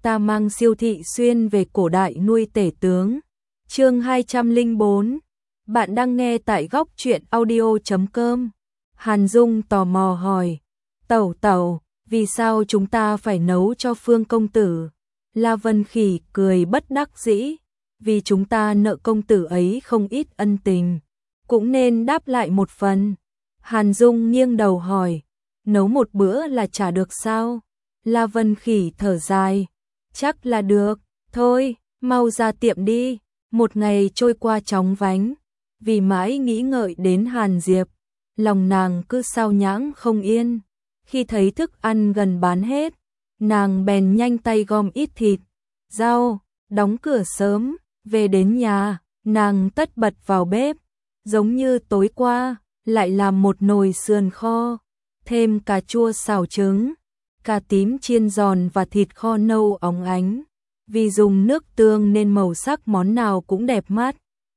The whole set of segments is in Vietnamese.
ta mang Siêu Thị Xuyên về cổ đại nuôi tể tướng. Chương 204. Bạn đang nghe tại góc truyện audio.com. Hàn Dung tò mò hỏi, Tẩu tẩu, vì sao chúng ta phải nấu cho Phương công tử? La Vân Khỉ cười bất đắc dĩ, vì chúng ta nợ công tử ấy không ít ân tình, cũng nên đáp lại một phần. Hàn Dung nghiêng đầu hỏi, nấu một bữa là trả được sao? La Vân Khỉ thở dài, chắc là được, thôi, mau ra tiệm đi. Một ngày trôi qua chóng vánh, vì mãi nghĩ ngợi đến Hàn Diệp, lòng nàng cứ sao nhãng không yên. Khi thấy thức ăn gần bán hết, nàng bèn nhanh tay gom ít thịt, rau, đóng cửa sớm, về đến nhà, nàng tất bật vào bếp, giống như tối qua, lại làm một nồi sườn kho, thêm cà chua xào trứng, cà tím chiên giòn và thịt kho nâu óng ánh. Vì dùng nước tương nên màu sắc món nào cũng đẹp mắt.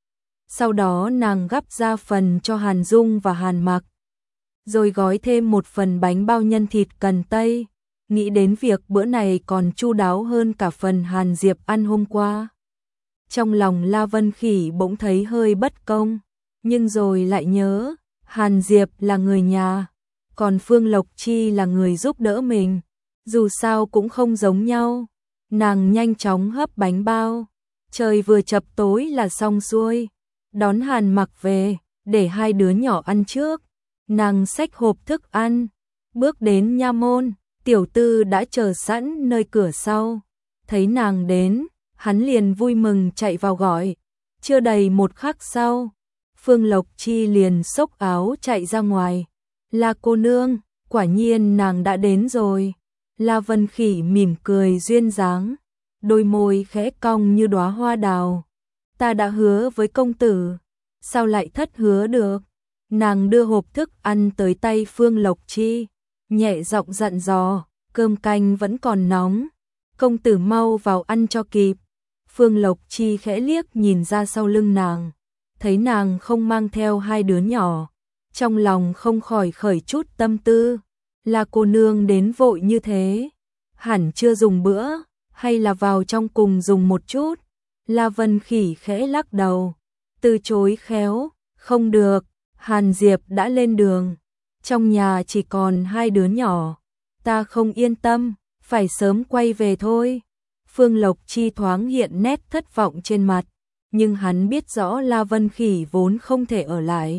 Sau đó nàng gắp ra phần cho Hàn Dung và Hàn Mặc, rồi gói thêm một phần bánh bao nhân thịt cần tây, nghĩ đến việc bữa này còn chu đáo hơn cả phần Hàn Diệp ăn hôm qua. Trong lòng La Vân Khỉ bỗng thấy hơi bất công, nhưng rồi lại nhớ, Hàn Diệp là người nhà, còn Phương Lộc Chi là người giúp đỡ mình, dù sao cũng không giống nhau. Nàng nhanh chóng hấp bánh bao, trời vừa chập tối là xong xuôi, đón Hàn Mặc về, để hai đứa nhỏ ăn trước. Nàng xách hộp thức ăn, bước đến nha môn, tiểu tư đã chờ sẵn nơi cửa sau. Thấy nàng đến, hắn liền vui mừng chạy vào gọi. Chưa đầy một khắc sau, Phương Lộc Chi liền xốc áo chạy ra ngoài. La cô nương, quả nhiên nàng đã đến rồi. La Vân Khỉ mỉm cười duyên dáng, đôi môi khẽ cong như đóa hoa đào. Ta đã hứa với công tử, sao lại thất hứa được? Nàng đưa hộp thức ăn tới tay Phương Lộc Chi, nhẹ giọng dặn dò, cơm canh vẫn còn nóng, công tử mau vào ăn cho kịp. Phương Lộc Chi khẽ liếc nhìn ra sau lưng nàng, thấy nàng không mang theo hai đứa nhỏ, trong lòng không khỏi khởi chút tâm tư. Là cô nương đến vội như thế, hẳn chưa dùng bữa, hay là vào trong cùng dùng một chút? La Vân Khỉ khẽ lắc đầu, từ chối khéo, không được, Hàn Diệp đã lên đường, trong nhà chỉ còn hai đứa nhỏ, ta không yên tâm, phải sớm quay về thôi. Phương Lộc Chi thoáng hiện nét thất vọng trên mặt, nhưng hắn biết rõ La Vân Khỉ vốn không thể ở lại,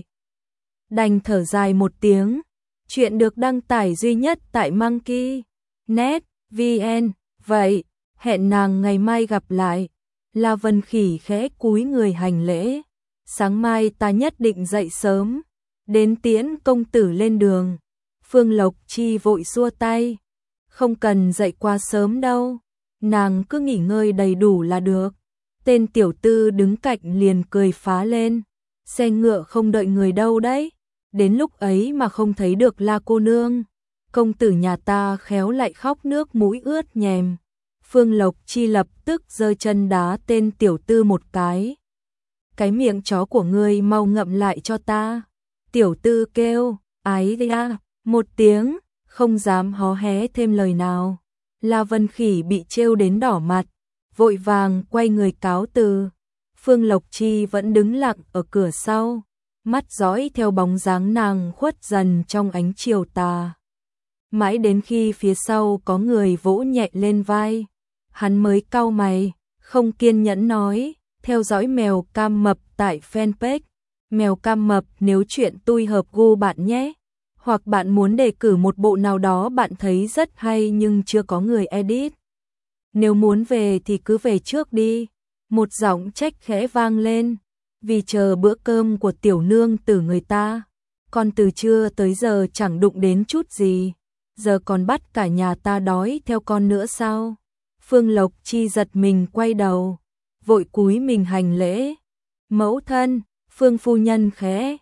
đành thở dài một tiếng. Chuyện được đăng tải duy nhất tại Monkey.net VN. Vậy, hẹn nàng ngày mai gặp lại. La Vân Khỉ khẽ cúi người hành lễ. Sáng mai ta nhất định dậy sớm, đến tiễn công tử lên đường. Phương Lộc Chi vội xua tay. Không cần dậy quá sớm đâu, nàng cứ nghỉ ngơi đầy đủ là được. Tên tiểu tư đứng cạnh liền cười phá lên. Xe ngựa không đợi người đâu đấy. Đến lúc ấy mà không thấy được La cô nương, công tử nhà ta khéo lại khóc nước mũi ướt nhèm. Phương Lộc Chi lập tức giơ chân đá tên tiểu tư một cái. Cái miệng chó của ngươi mau ngậm lại cho ta. Tiểu tư kêu, ái da, một tiếng, không dám hó hé thêm lời nào. La Vân Khỉ bị trêu đến đỏ mặt, vội vàng quay người cáo từ. Phương Lộc Chi vẫn đứng lặng ở cửa sau, mắt dõi theo bóng dáng nàng khuất dần trong ánh chiều tà. Mãi đến khi phía sau có người vỗ nhẹ lên vai, hắn mới cau mày, không kiên nhẫn nói, theo dõi mèo cam mập tại fanpage. Mèo cam mập, nếu chuyện tôi hợp gu bạn nhé, hoặc bạn muốn đề cử một bộ nào đó bạn thấy rất hay nhưng chưa có người edit. Nếu muốn về thì cứ về trước đi. Một giọng trách khẽ vang lên. Vì chờ bữa cơm của tiểu nương tử người ta, con từ trưa tới giờ chẳng đụng đến chút gì, giờ còn bắt cả nhà ta đói theo con nữa sao? Phương Lộc Chi giật mình quay đầu, vội cúi mình hành lễ. Mẫu thân, Phương phu nhân khẽ,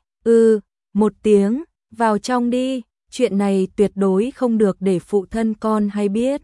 một tiếng, vào trong đi, chuyện này tuyệt đối không được để phụ thân con hay biết.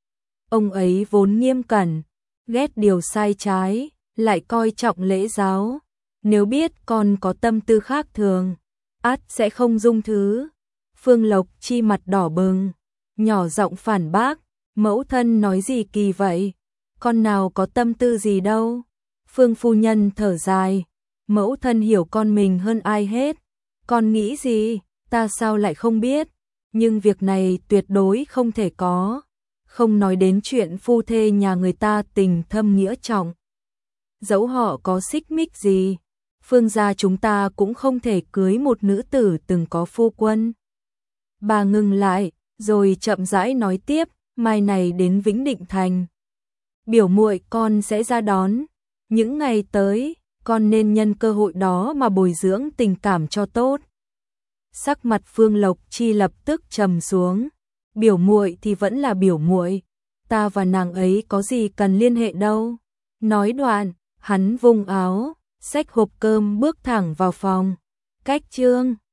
Ông ấy vốn nghiêm cẩn, ghét điều sai trái, lại coi trọng lễ giáo. Nếu biết con có tâm tư khác thường, ắt sẽ không dung thứ. Phương Lộc Chi mặt đỏ bừng, nhỏ giọng phản bác, Mẫu thân nói gì kỳ vậy? Con nào có tâm tư gì đâu. Phương phu nhân thở dài. Mẫu thân hiểu con mình hơn ai hết. Con nghĩ gì? Ta sao lại không biết? Nhưng việc này tuyệt đối không thể có. Không nói đến chuyện phu thê nhà người ta tình thâm nghĩa trọng. Dẫu họ có xích mích gì, Phương gia chúng ta cũng không thể cưới một nữ tử từng có phu quân. Bà ngừng lại, rồi chậm rãi nói tiếp, mai này đến Vĩnh Định Thành. Biểu muội con sẽ ra đón. Những ngày tới, con nên nhân cơ hội đó mà bồi dưỡng tình cảm cho tốt. Sắc mặt Phương Lộc Chi lập tức trầm xuống. Biểu muội thì vẫn là biểu muội, ta và nàng ấy có gì cần liên hệ đâu. Nói đoạn, hắn vung áo, xách hộp cơm bước thẳng vào phòng. Cách chương